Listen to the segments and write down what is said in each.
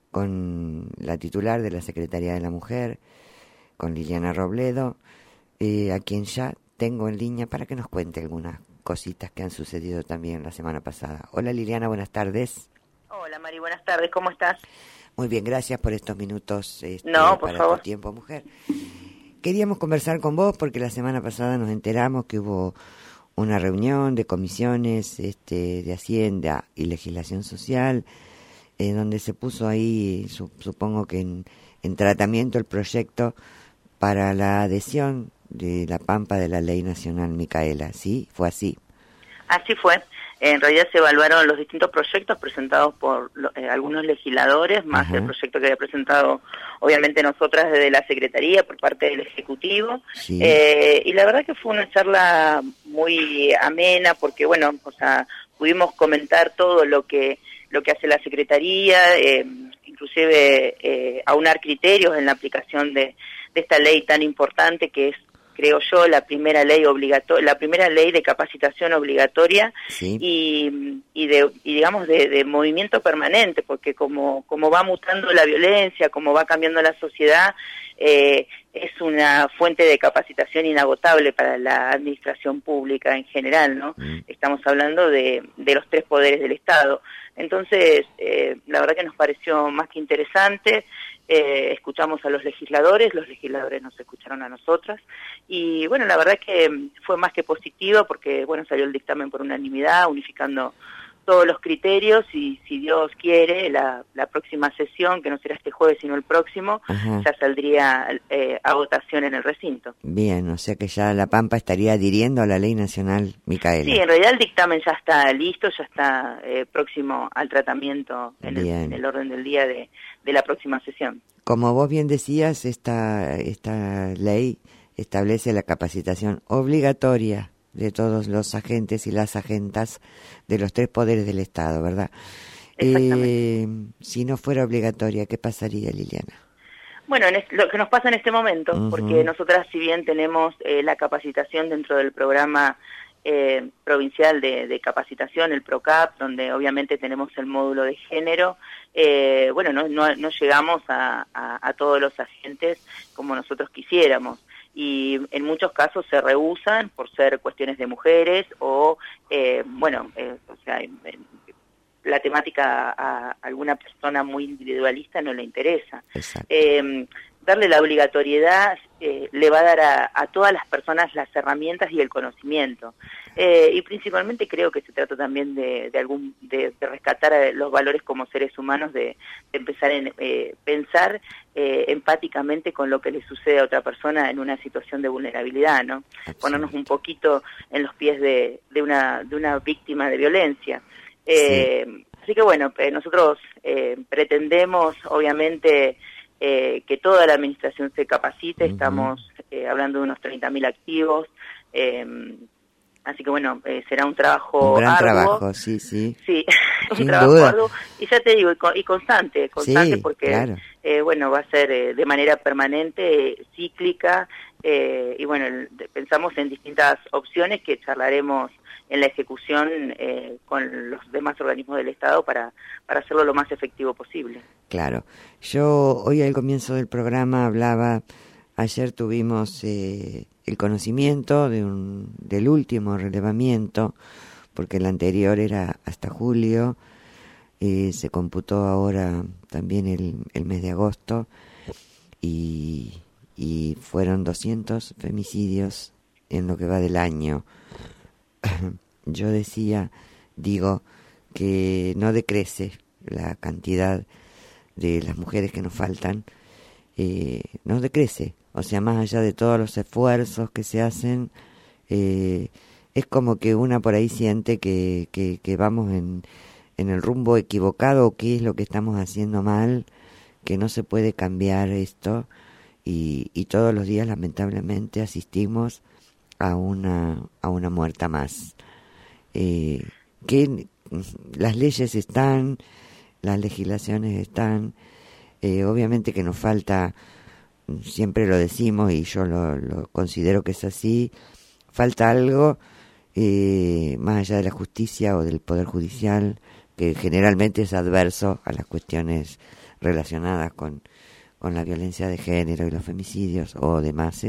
con la titular de la Secretaría de la Mujer, con Liliana Robledo, a quien ya tengo en línea para que nos cuente algunas cositas que han sucedido también la semana pasada. Hola Liliana, buenas tardes. Hola Mari, buenas tardes, ¿cómo estás? Muy bien, gracias por estos minutos No, por para favor. tu tiempo, mujer. Queríamos conversar con vos porque la semana pasada nos enteramos que hubo una reunión de comisiones de Hacienda y Legislación Social, donde se puso ahí, supongo que en tratamiento el proyecto para la adhesión de La Pampa de la Ley Nacional Micaela, ¿sí? ¿Fue así? Así fue. En realidad se evaluaron los distintos proyectos presentados por algunos legisladores, más Ajá. el proyecto que había presentado, obviamente, nosotras desde la Secretaría por parte del Ejecutivo. Sí. Y la verdad que fue una charla muy amena, porque, bueno, o sea, pudimos comentar todo lo que hace la Secretaría, inclusive aunar criterios en la aplicación de esta ley tan importante que es, creo yo, la primera ley de capacitación obligatoria. Sí. y digamos de movimiento permanente, porque como va mutando la violencia, como va cambiando la sociedad, es una fuente de capacitación inagotable para la administración pública en general, ¿no? Estamos hablando de los tres poderes del Estado. Entonces, la verdad que nos pareció más que interesante. Escuchamos a los legisladores nos escucharon a nosotras, y bueno, la verdad que fue más que positivo porque, bueno, salió el dictamen por unanimidad, unificando todos los criterios, y si Dios quiere, la próxima sesión, que no será este jueves sino el próximo, Ajá. ya saldría a votación en el recinto. Bien, o sea que ya La Pampa estaría adhiriendo a la Ley Nacional Micaela. Sí, en realidad el dictamen ya está listo, ya está próximo al tratamiento en el orden del día de la próxima sesión. Como vos bien decías, esta ley establece la capacitación obligatoria de todos los agentes y las agentas de los tres poderes del Estado, ¿verdad? Si no fuera obligatoria, ¿qué pasaría, Liliana? Bueno, lo que nos pasa en este momento, porque nosotras, si bien tenemos la capacitación dentro del programa provincial de capacitación, el PROCAP, donde obviamente tenemos el módulo de género, bueno, no llegamos a todos los agentes como nosotros quisiéramos, y en muchos casos se rehúsan por ser cuestiones de mujeres o, o sea, la temática a alguna persona muy individualista no le interesa. Darle la obligatoriedad le va a dar a todas las personas las herramientas y el conocimiento. Y principalmente creo que se trata también de rescatar los valores como seres humanos, de empezar a pensar empáticamente con lo que le sucede a otra persona en una situación de vulnerabilidad, ¿no? Ponernos un poquito en los pies de una víctima de violencia. Así que bueno, nosotros pretendemos, obviamente, que toda la administración se capacite. Estamos hablando de unos 30.000 activos, así que bueno, será un trabajo un gran arduo. Trabajo, sí, un trabajo arduo, y ya te digo, y constante, sí, porque claro. Bueno, va a ser de manera permanente, cíclica, y bueno, pensamos en distintas opciones que charlaremos en la ejecución con los demás organismos del Estado para hacerlo lo más efectivo posible. Claro. Yo hoy al comienzo del programa hablaba, ayer tuvimos el conocimiento del último relevamiento, porque el anterior era hasta julio, se computó ahora también el mes de agosto, y fueron 200 femicidios en lo que va del año. Yo digo que no decrece la cantidad de las mujeres que nos faltan, no decrece, o sea, más allá de todos los esfuerzos que se hacen, es como que una por ahí siente que vamos en el rumbo equivocado, o qué es lo que estamos haciendo mal, que no se puede cambiar esto, y todos los días lamentablemente asistimos a una muerta más. Que las leyes están, las legislaciones están, obviamente que nos falta, siempre lo decimos y yo lo considero que es así, falta algo más allá de la justicia o del Poder Judicial, que generalmente es adverso a las cuestiones relacionadas con la violencia de género y los femicidios o demás,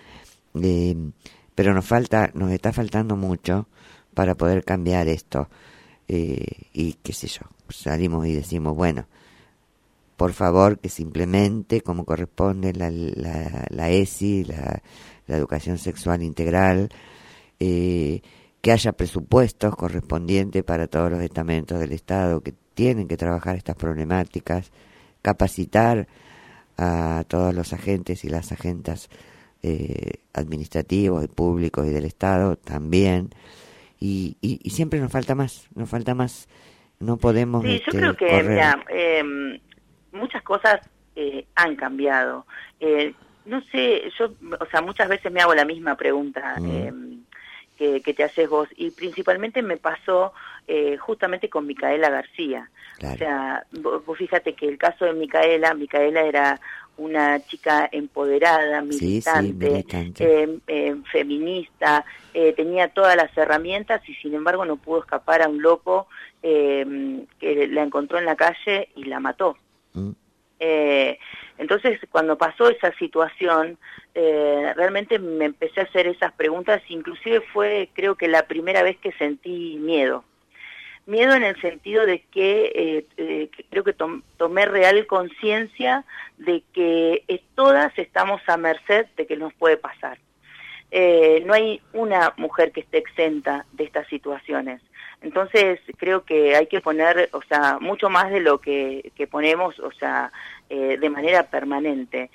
pero nos está faltando mucho para poder cambiar esto, y qué sé yo, salimos y decimos, bueno, por favor que se implemente como corresponde la ESI, la educación sexual integral, que haya presupuestos correspondientes para todos los estamentos del Estado que tienen que trabajar estas problemáticas, capacitar a todos los agentes y las agentas administrativos y públicos y del Estado también, y siempre nos falta más, no podemos sí, yo creo que correr. mira, muchas cosas han cambiado. No sé, yo, o sea, muchas veces me hago la misma pregunta que te haces vos, y principalmente me pasó justamente con Micaela García. Claro. O sea, vos fíjate que el caso de Micaela era una chica empoderada, militante, feminista, tenía todas las herramientas y sin embargo no pudo escapar a un loco que la encontró en la calle y la mató. Entonces, cuando pasó esa situación, realmente me empecé a hacer esas preguntas, inclusive fue, creo que la primera vez que sentí miedo. Miedo en el sentido de que creo que tomé real conciencia de que todas estamos a merced de que nos puede pasar. No hay una mujer que esté exenta de estas situaciones. Entonces creo que hay que poner, o sea, mucho más de lo que ponemos, o sea, de manera permanente.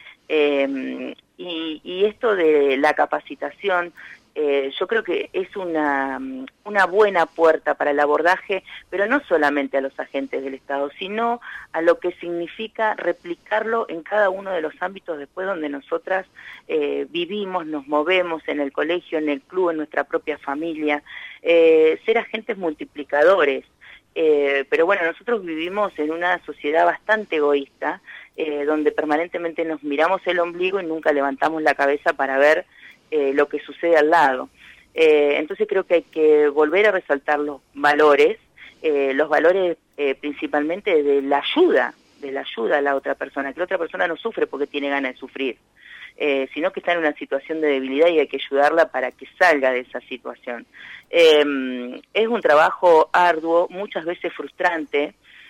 Y esto de la capacitación, yo creo que es una buena puerta para el abordaje, pero no solamente a los agentes del Estado, sino a lo que significa replicarlo en cada uno de los ámbitos después donde nosotras vivimos, nos movemos, en el colegio, en el club, en nuestra propia familia, ser agentes multiplicadores. Pero bueno, nosotros vivimos en una sociedad bastante egoísta, donde permanentemente nos miramos el ombligo y nunca levantamos la cabeza para ver lo que sucede al lado. Entonces creo que hay que volver a resaltar los valores principalmente de la ayuda a la otra persona, que la otra persona no sufre porque tiene ganas de sufrir, sino que está en una situación de debilidad y hay que ayudarla para que salga de esa situación. Es un trabajo arduo, muchas veces frustrante,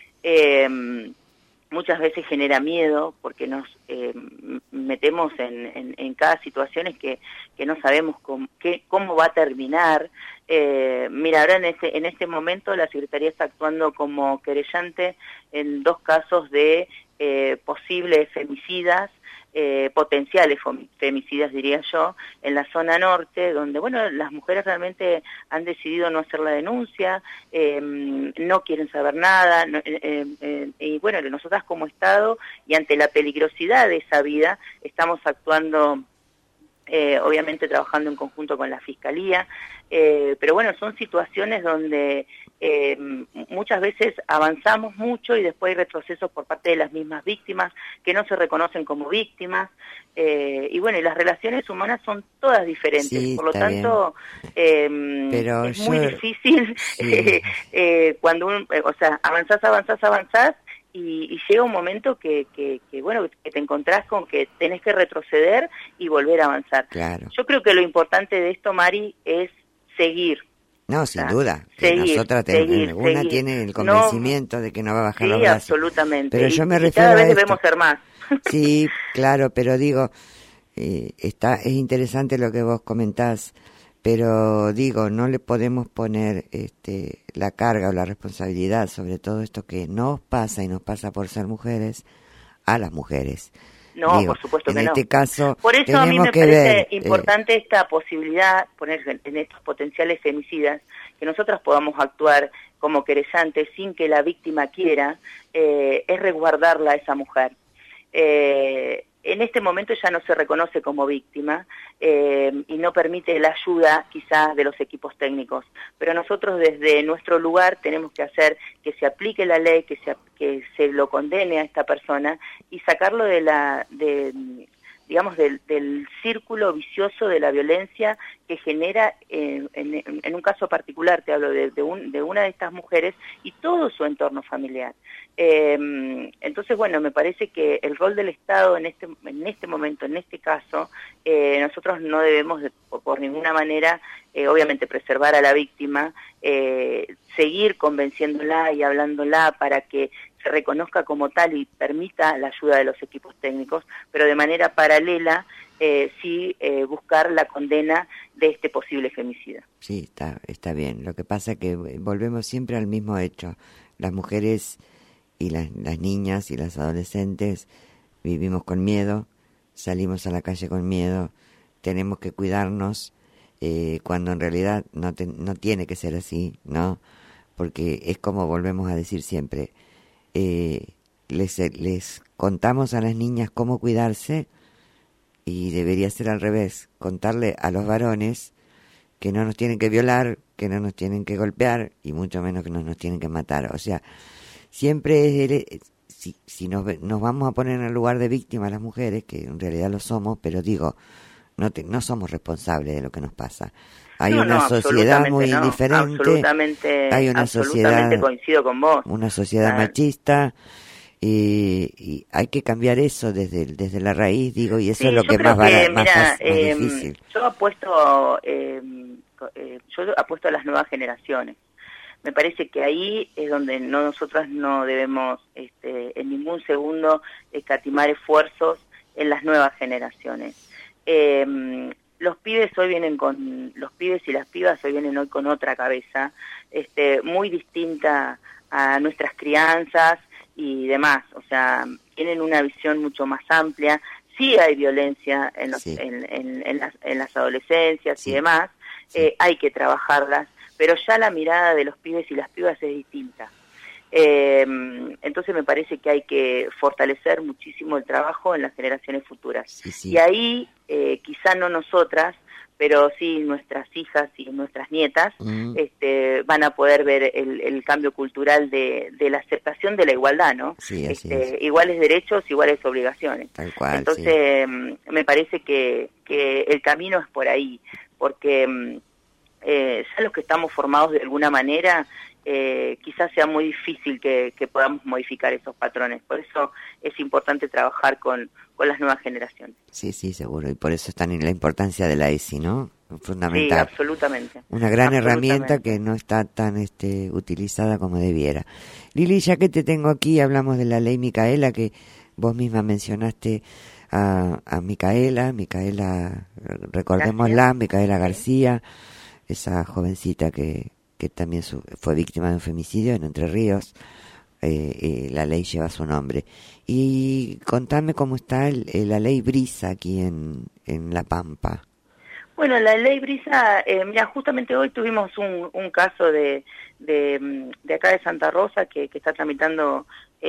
muchas veces genera miedo porque nos metemos en cada situación que no sabemos cómo va a terminar. Mira, ahora en este momento la Secretaría está actuando como querellante en 2 casos de posibles femicidas, potenciales femicidas, diría yo, en la zona norte, donde, bueno, las mujeres realmente han decidido no hacer la denuncia, no quieren saber nada, y bueno, nosotras como Estado, y ante la peligrosidad de esa vida, estamos actuando, obviamente trabajando en conjunto con la Fiscalía, pero bueno, son situaciones donde muchas veces avanzamos mucho y después hay retrocesos por parte de las mismas víctimas que no se reconocen como víctimas, y bueno, y las relaciones humanas son todas diferentes, sí, por lo tanto pero es muy difícil sí. Cuando o sea, avanzás y llega un momento que bueno, que te encontrás con que tenés que retroceder y volver a avanzar. Claro. Yo creo que lo importante de esto, Mari, es seguir. No, sin duda. Nosotras tiene el convencimiento de que no va a bajar los brazos. Sí, absolutamente. Pero yo me refiero cada vez a esto. Debemos ser más. Sí, claro, pero digo, es interesante lo que vos comentás, pero digo, no le podemos poner la carga o la responsabilidad sobre todo esto que nos pasa y nos pasa por ser mujeres a las mujeres. No, digo, por supuesto que no. En este caso, por eso a mí me parece importante esta posibilidad, poner en estos potenciales femicidas, que nosotras podamos actuar como querellantes sin que la víctima quiera, es resguardarla a esa mujer. En este momento ya no se reconoce como víctima y no permite la ayuda quizás de los equipos técnicos, pero nosotros desde nuestro lugar tenemos que hacer que se aplique la ley, que se lo condene a esta persona y sacarlo de digamos, del círculo vicioso de la violencia que genera, en un caso particular, te hablo de una de estas mujeres y todo su entorno familiar. Entonces, bueno, me parece que el rol del Estado en este momento, en este caso, nosotros no debemos por ninguna manera, obviamente, preservar a la víctima, seguir convenciéndola y hablándola para que se reconozca como tal y permita la ayuda de los equipos técnicos, pero de manera paralela sí buscar la condena de este posible femicida. Sí, está bien. Lo que pasa es que volvemos siempre al mismo hecho. Las mujeres y las niñas y las adolescentes vivimos con miedo, salimos a la calle con miedo, tenemos que cuidarnos, cuando en realidad no tiene que ser así, ¿no? Porque es como volvemos a decir siempre, les contamos a las niñas cómo cuidarse y debería ser al revés, contarle a los varones que no nos tienen que violar, que no nos tienen que golpear y mucho menos que no nos tienen que matar. O sea, siempre si nos vamos a poner en el lugar de víctima las mujeres, que en realidad lo somos, pero digo, no somos responsables de lo que nos pasa. Hay una sociedad muy diferente. Hay una sociedad, coincido con vos. Una sociedad machista y hay que cambiar eso desde la raíz, digo, y eso sí, es lo que más difícil. Yo apuesto a las nuevas generaciones. Me parece que ahí es donde nosotras no debemos en ningún segundo escatimar esfuerzos en las nuevas generaciones. Los pibes y las pibas hoy vienen hoy con otra cabeza, muy distinta a nuestras crianzas y demás, o sea, tienen una visión mucho más amplia. Sí hay violencia en las adolescencias sí. y demás, sí. Hay que trabajarlas, pero ya la mirada de los pibes y las pibas es distinta. Entonces me parece que hay que fortalecer muchísimo el trabajo en las generaciones futuras. Sí. Y ahí, quizá no nosotras, pero sí nuestras hijas y nuestras nietas van a poder ver el cambio cultural de la aceptación de la igualdad, ¿no? Sí, iguales derechos, iguales obligaciones. Tal cual. Entonces me parece que el camino es por ahí, porque ya los que estamos formados de alguna manera, quizás sea muy difícil que podamos modificar esos patrones. Por eso es importante trabajar con las nuevas generaciones. Sí, seguro. Y por eso está en la importancia de la ESI, ¿no? Fundamental. Sí, absolutamente. Una gran herramienta que no está tan utilizada como debiera. Lili, ya que te tengo aquí, hablamos de la ley Micaela, que vos misma mencionaste a Micaela, recordémosla, Micaela García, esa jovencita que también fue víctima de un femicidio en Entre Ríos. La ley lleva su nombre. Y contame cómo está la ley Brisa aquí en La Pampa. Bueno, la ley Brisa, mira, justamente hoy tuvimos un caso de acá de Santa Rosa que está tramitando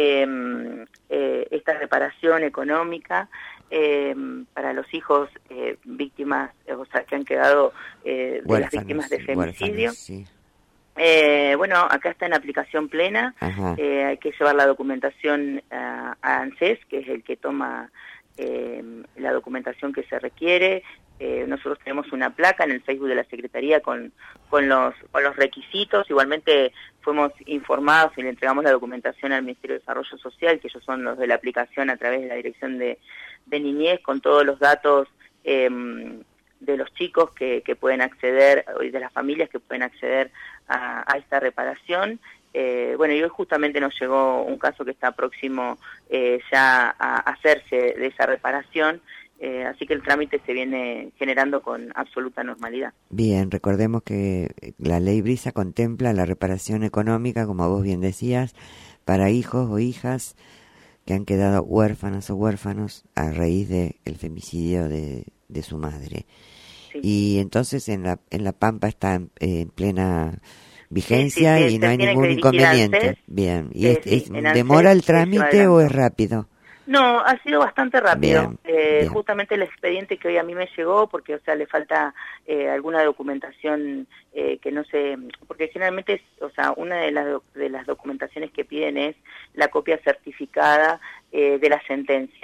esta reparación económica para los hijos víctimas, o sea, que han quedado de las víctimas de femicidio. Sí. Bueno, acá está en aplicación plena, hay que llevar la documentación a ANSES, que es el que toma la documentación que se requiere. Nosotros tenemos una placa en el Facebook de la Secretaría con los requisitos. Igualmente fuimos informados y le entregamos la documentación al Ministerio de Desarrollo Social, que ellos son los de la aplicación a través de la Dirección de Niñez, con todos los datos de los chicos que pueden acceder, y de las familias que pueden acceder a esta reparación. Bueno, y hoy justamente nos llegó un caso que está próximo ya a hacerse de esa reparación, así que el trámite se viene generando con absoluta normalidad. Bien, recordemos que la ley Brisa contempla la reparación económica, como vos bien decías, para hijos o hijas que han quedado huérfanas o huérfanos a raíz del femicidio de su madre. Sí. Y entonces en la Pampa está en plena vigencia y no hay ningún inconveniente. Bien, ¿y demora el trámite o es rápido? No, ha sido bastante rápido. Bien. Justamente el expediente que hoy a mí me llegó, porque o sea le falta alguna documentación que no sé, porque generalmente, o sea, una de las documentaciones que piden es la copia certificada de la sentencia.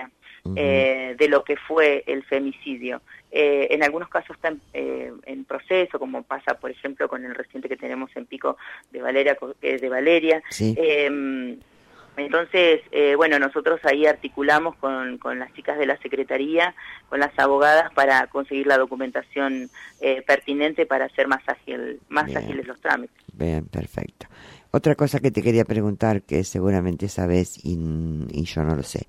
de lo que fue el femicidio. En algunos casos está en proceso, como pasa, por ejemplo, con el reciente que tenemos en Pico de Valeria. Sí. Entonces, bueno, nosotros ahí articulamos con las chicas de la Secretaría, con las abogadas, para conseguir la documentación pertinente para hacer más ágiles los trámites. Bien, perfecto. Otra cosa que te quería preguntar, que seguramente sabes y yo no lo sé.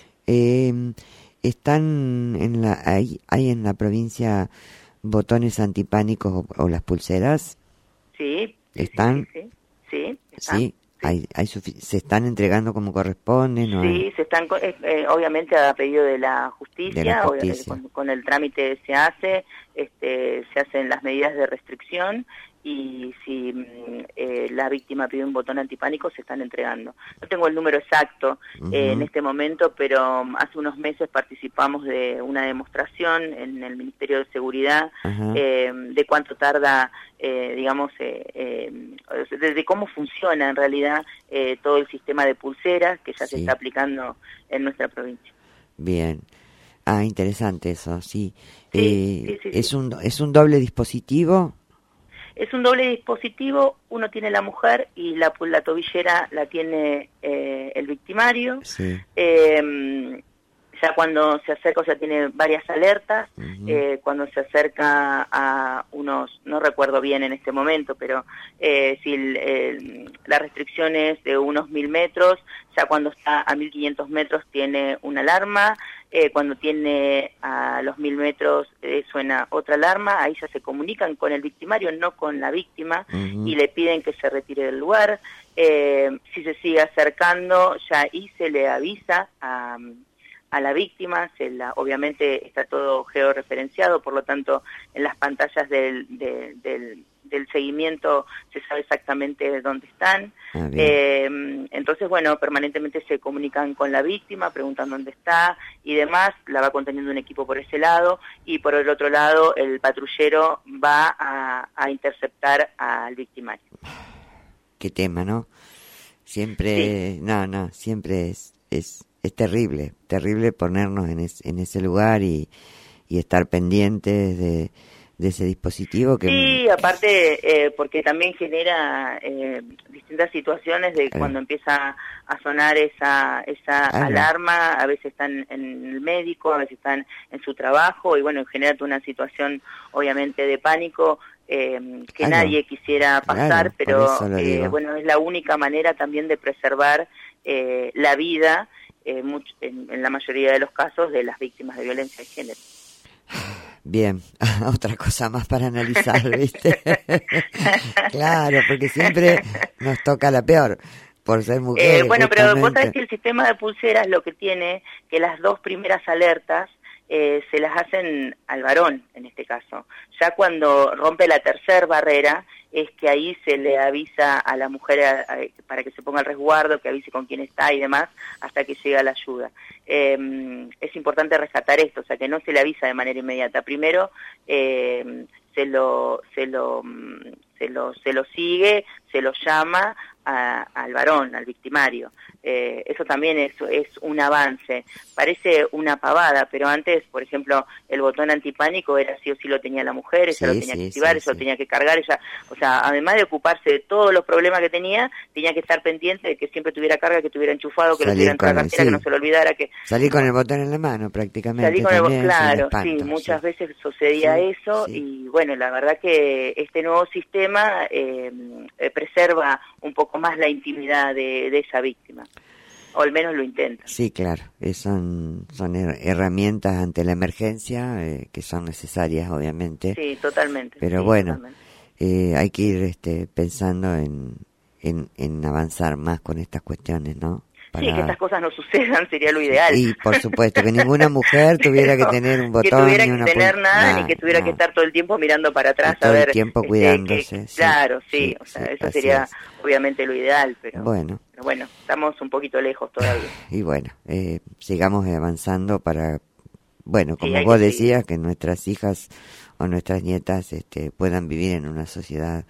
¿Están hay en la provincia botones antipánicos o las pulseras? Sí. ¿Están? Sí. Sí. ¿Se están entregando como corresponde? ¿No? Sí, se están, obviamente a pedido de la justicia, con el trámite se hacen las medidas de restricción, y si la víctima pide un botón antipánico, se están entregando. No tengo el número exacto en este momento, pero hace unos meses participamos de una demostración en el Ministerio de Seguridad de cuánto tarda, de cómo funciona en realidad todo el sistema de pulseras que ya se está aplicando en nuestra provincia. Bien. Interesante eso, sí. Sí. ¿Es un doble dispositivo? Es un doble dispositivo, uno tiene la mujer y la tobillera la tiene el victimario. Sí. Ya cuando se acerca, o sea, tiene varias alertas. Cuando se acerca a unos, no recuerdo bien en este momento, pero si la restricción es de unos 1000 metros, ya cuando está a 1500 metros tiene una alarma. Cuando tiene a los 1000 metros suena otra alarma. Ahí ya se comunican con el victimario, no con la víctima, y le piden que se retire del lugar. Si se sigue acercando, ya ahí se le avisa a la víctima. Obviamente está todo georreferenciado, por lo tanto en las pantallas del seguimiento se sabe exactamente dónde están. Entonces, bueno, permanentemente se comunican con la víctima, preguntan dónde está y demás. La va conteniendo un equipo por ese lado, y por el otro lado el patrullero va a interceptar al victimario. Qué tema, ¿no? Siempre, sí. Siempre es terrible ponernos en ese lugar y estar pendientes de ese dispositivo que... Sí, aparte porque también genera distintas situaciones de cuando empieza a sonar esa alarma. A veces están en el médico, a veces están en su trabajo, y bueno, genera toda una situación obviamente de pánico que nadie quisiera pasar, pero bueno, es la única manera también de preservar la vida en la mayoría de los casos de las víctimas de violencia de género. Bien, otra cosa más para analizar, ¿viste? Claro, porque siempre nos toca la peor, por ser mujeres. Bueno, pero vos sabés que el sistema de pulseras lo que tiene, que las dos primeras alertas se las hacen al varón, en este caso. Ya cuando rompe la tercera barrera, es que ahí se le avisa a la mujer para que se ponga al resguardo, que avise con quién está y demás, hasta que llega la ayuda. Es importante rescatar esto, o sea, que no se le avisa de manera inmediata. Primero se lo sigue, se lo llama al varón, al victimario. Eso también es un avance. Parece una pavada, pero antes, por ejemplo, el botón antipánico era sí o sí lo tenía la mujer, ella lo tenía que activar, ella lo tenía que cargar, ella, o sea, además de ocuparse de todos los problemas que tenía que estar pendiente de que siempre tuviera carga, que estuviera enchufado, que lo tuviera en la cartera, que no se lo olvidara, que... Salir con el botón en la mano, prácticamente. Salir con el botón, claro, sí, muchas veces sucedía eso, y bueno, la verdad que este nuevo sistema preserva un poco más la intimidad de esa víctima, o al menos lo intenta. Sí, claro, son herramientas ante la emergencia que son necesarias, obviamente. Sí, totalmente. Pero sí, bueno, totalmente. hay que ir pensando en avanzar más con estas cuestiones, ¿no? Sí, que estas cosas no sucedan sería lo ideal. Y por supuesto, que ninguna mujer tuviera que tener un botón. Que tuviera que tener nada, ni que tuviera que estar todo el tiempo mirando para atrás a ver... todo el tiempo cuidándose. Claro, sí, o sea, eso sería obviamente lo ideal, pero bueno, estamos un poquito lejos todavía. Y bueno, sigamos avanzando para, bueno, como vos decías, que nuestras hijas o nuestras nietas puedan vivir en una sociedad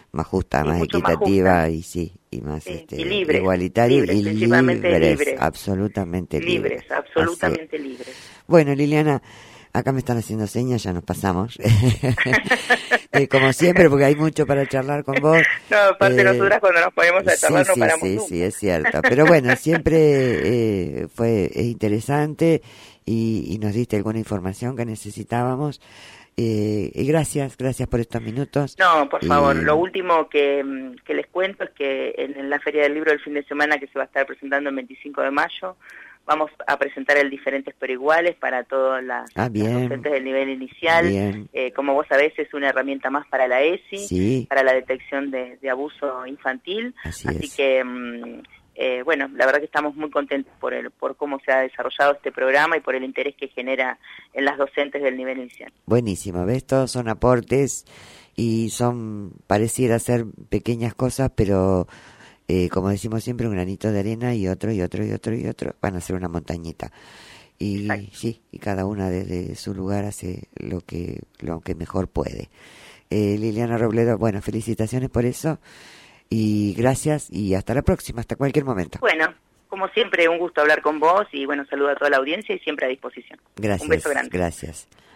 más justa, más equitativa, más y sí, y más y libre, igualitaria, libres, y libres, absolutamente libres. Absolutamente libres. Bueno, Liliana, acá me están haciendo señas, ya nos pasamos. Como siempre, porque hay mucho para charlar con vos. No, aparte nosotras cuando nos ponemos a charlar no paramos nunca. Sí, es cierto. Pero bueno, siempre es interesante y nos diste alguna información que necesitábamos. Y gracias por estos minutos. No, por favor, lo último que les cuento es que en la Feria del Libro del fin de semana, que se va a estar presentando el 25 de mayo, vamos a presentar el Diferentes pero Iguales para todas las docentes del nivel inicial. Como vos sabés, es una herramienta más para la ESI, para la detección de abuso infantil. Así que, bueno, la verdad que estamos muy contentos por cómo se ha desarrollado este programa y por el interés que genera en las docentes del nivel inicial. Buenísimo, ¿ves? Todos son aportes y pareciera ser pequeñas cosas, pero como decimos siempre, un granito de arena y otro, van a ser una montañita. Y sí, y cada una desde su lugar hace lo que mejor puede. Liliana Robledo, bueno, felicitaciones por eso y gracias y hasta la próxima, hasta cualquier momento. Bueno, como siempre, un gusto hablar con vos y bueno, saludo a toda la audiencia y siempre a disposición. Gracias. Un beso grande. Gracias.